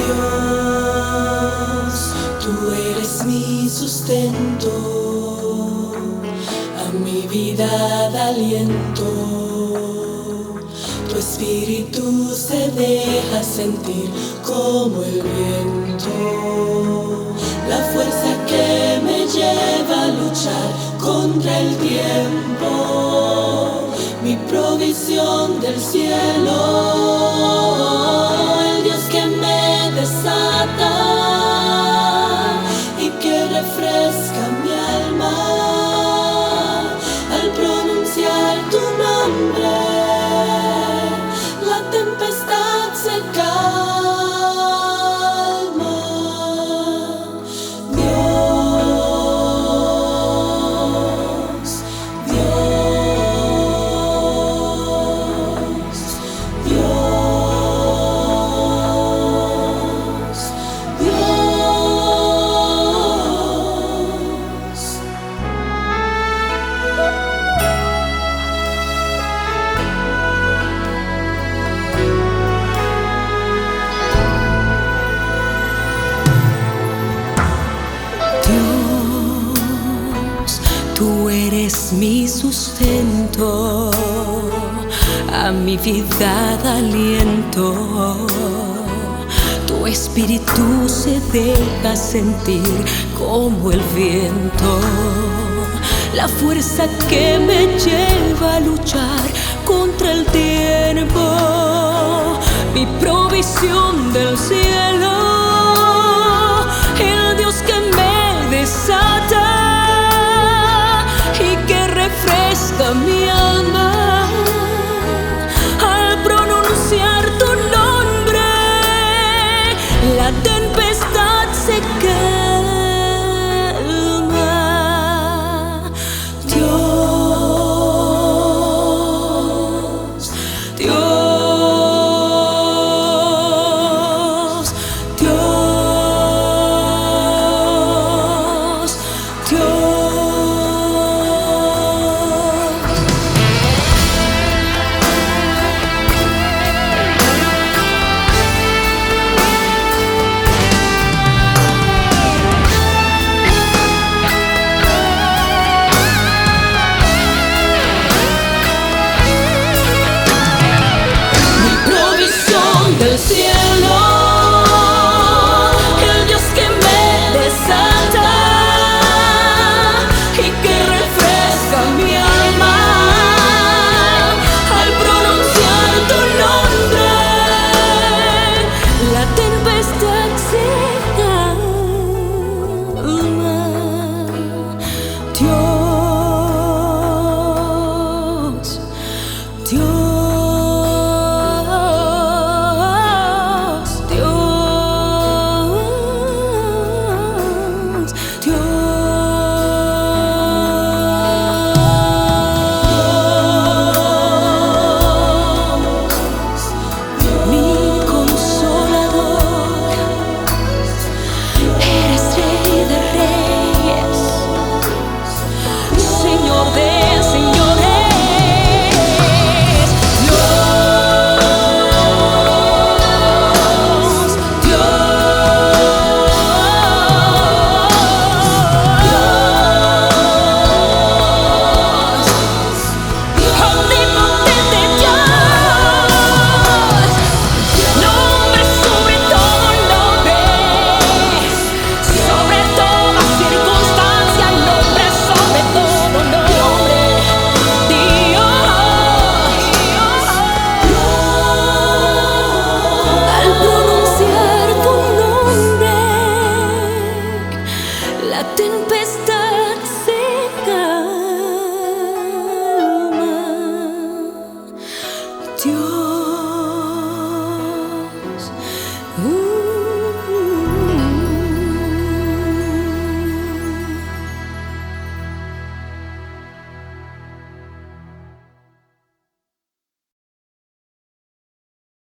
Dios, tú eres mi sustento, a mi vida da aliento. Tu espíritu se deja sentir como el viento, la fuerza que me lleva a luchar contra el tiempo, mi provisión del cielo, el Dios que me desata y que refresca mi alma al pronunciar tu nombre. La tempestad se calma. Dios, Dios, Dios, Dios. Dios, tú eres mi sustento, a mi vida da aliento. Tu espíritu se deja sentir como el viento, la fuerza que me lleva a luchar contra el tiempo, mi provisión del cielo.